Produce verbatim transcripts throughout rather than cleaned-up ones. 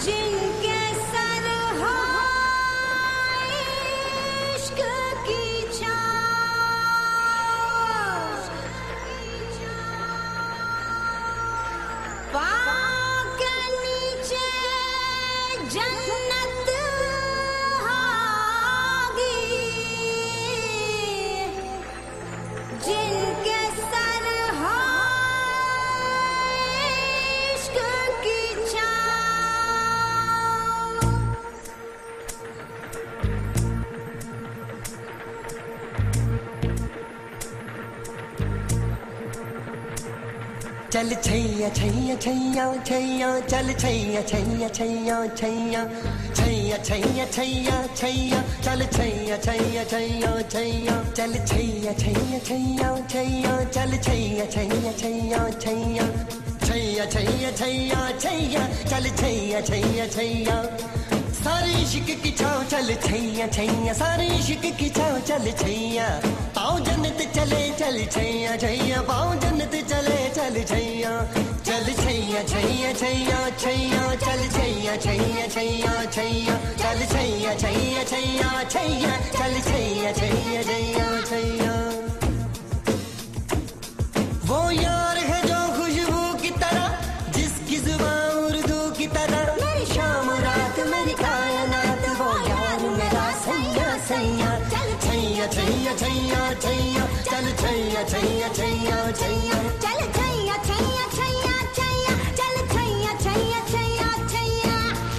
जिनके सर हो इश्क की छाँव, पाँव के नीचे जन्नत होगी, जिनके सर हो इश्क की छाँव। चल छैया छैया छैया छैया चल छैया छैया छैया छैया छैया छैया छैया छैया चल छैया छैया छैया छैया चल छैया छैया छैया छैया चल छैया छैया छैया छैया छैया छैया छैया छैया चल छैया छैया छैया सारे इश्क की छाँव चल छैया छैया सारे इश्क की छाँव चल छैया पाँव जन्नत चले चल छैया छैया पाँव जन्नत चले चल छैया चल छैया छैया छैया छैया चल छैया छैया छैया छैया चल छैया छैया छैया छैया चल छैया छैया छैया छैया। वो यार है जो खुशबू की तरह जिसकी जुबां उर्दू की तरह, मेरी शाम रात मेरी कायनात वो यार मेरा सैया सैया चल छैया छैया छैया छैया चल छैया छैया छैया छैया चल छैया छैया छैया छैया चल छैया छैया छैया छैया।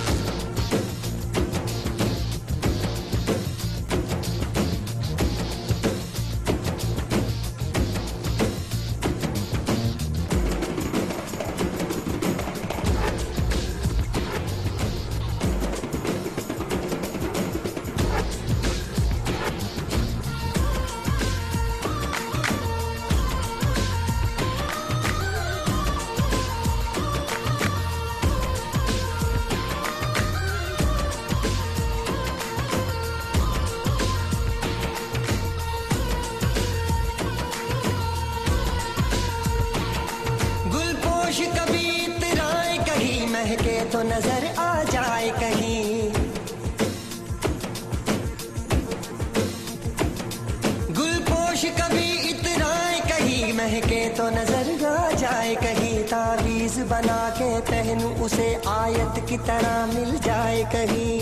गुलपोश कभी इतराए कहीं महके तो नजर आ जाए कहीं, गुलपोश कभी इतराए कहीं महके तो नजर आ जाए कहीं, तावीज बना के पहनूं उसे आयत की तरह मिल जाए कहीं,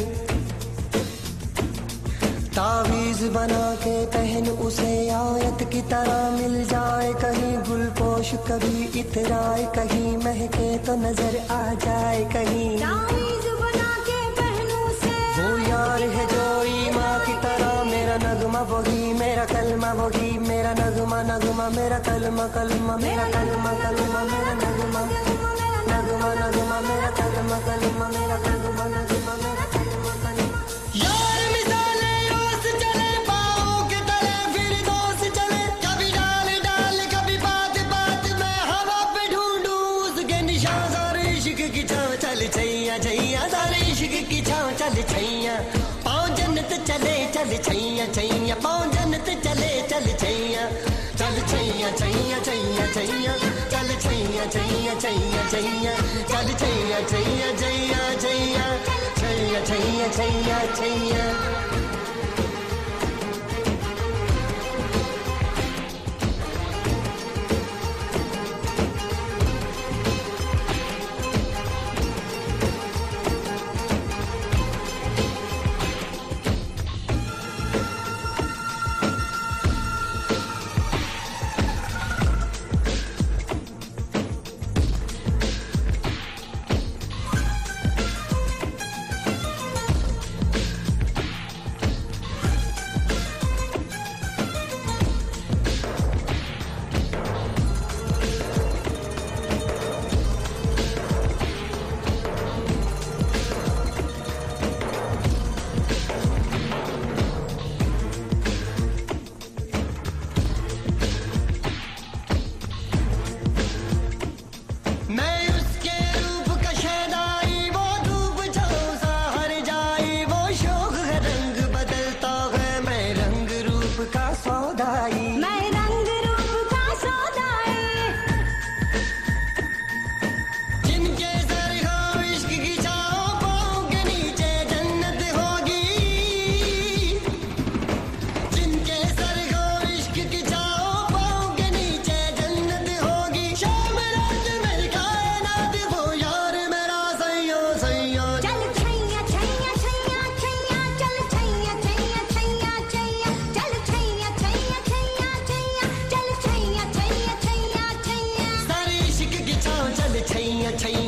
तावीज बना के पहन उसे आयत की तरह मिल जाए कहीं, गुलपोश कभी इतराए कहीं महके तो नजर आ जाए कहीं, तावीज़ बना के पहनूं उसे वो यार है जो ईमां की तरह, मेरा नगमा वही मेरा कलमा वही मेरा नगमा नगमा मेरा कलमा कलमा मेरा कलमा कलमा मेरा नगमा नगमा नगमा मेरा कलमा कलमा मेरा कलमा नगमा मेरा कलमा कलमा। यार मिसाले रोज चले पाँव के तले फिर दोस्त चले, कभी डाल डाल कभी बात बात में हवा पे ढूंढूं उसके निशान, सारे इश्क की छाँव चल छैया छैया सारे इश्क की छाँव चल छैया पाँव जन्नत चले चल छैया छैया पाँव जन्नत चले चल छैया चल छैया छैया छैया छैया चल छैया छैया छैया छैया चल छैया छैया छैया छैया छैया छैया छैया छैया।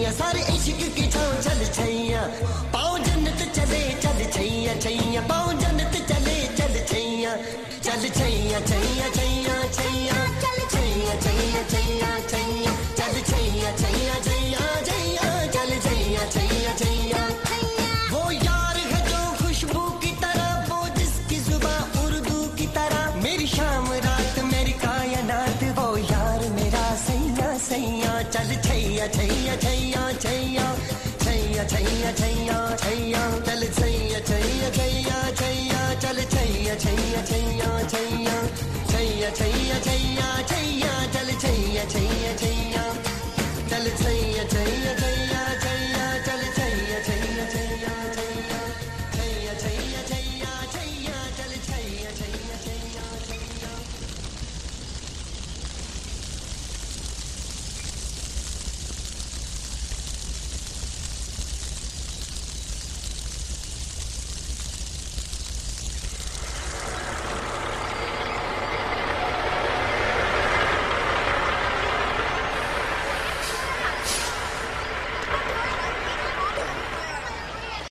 छैया सारे इश्क की छाँव चल छैया पाँव जन्नत चले चल छैया छैया पाँव जन्नत चले चल छैया चल छैया छैया छैया छैया चल छैया छैया छैया छैया चल छैया छैया छैया छैया चल छैया छैया छैया वो यार है जो खुशबू की तरह वो जिसकी जुबां उर्दू की तरह मेरी शाम रात मेरी कायनात वो यार मेरा सैया सैया चल छैया छैया छैया छैया छैया छैया छैया छैया चल छैया छैया छैया छैया चल छैया छैया छैया छैया छैया छैया छैया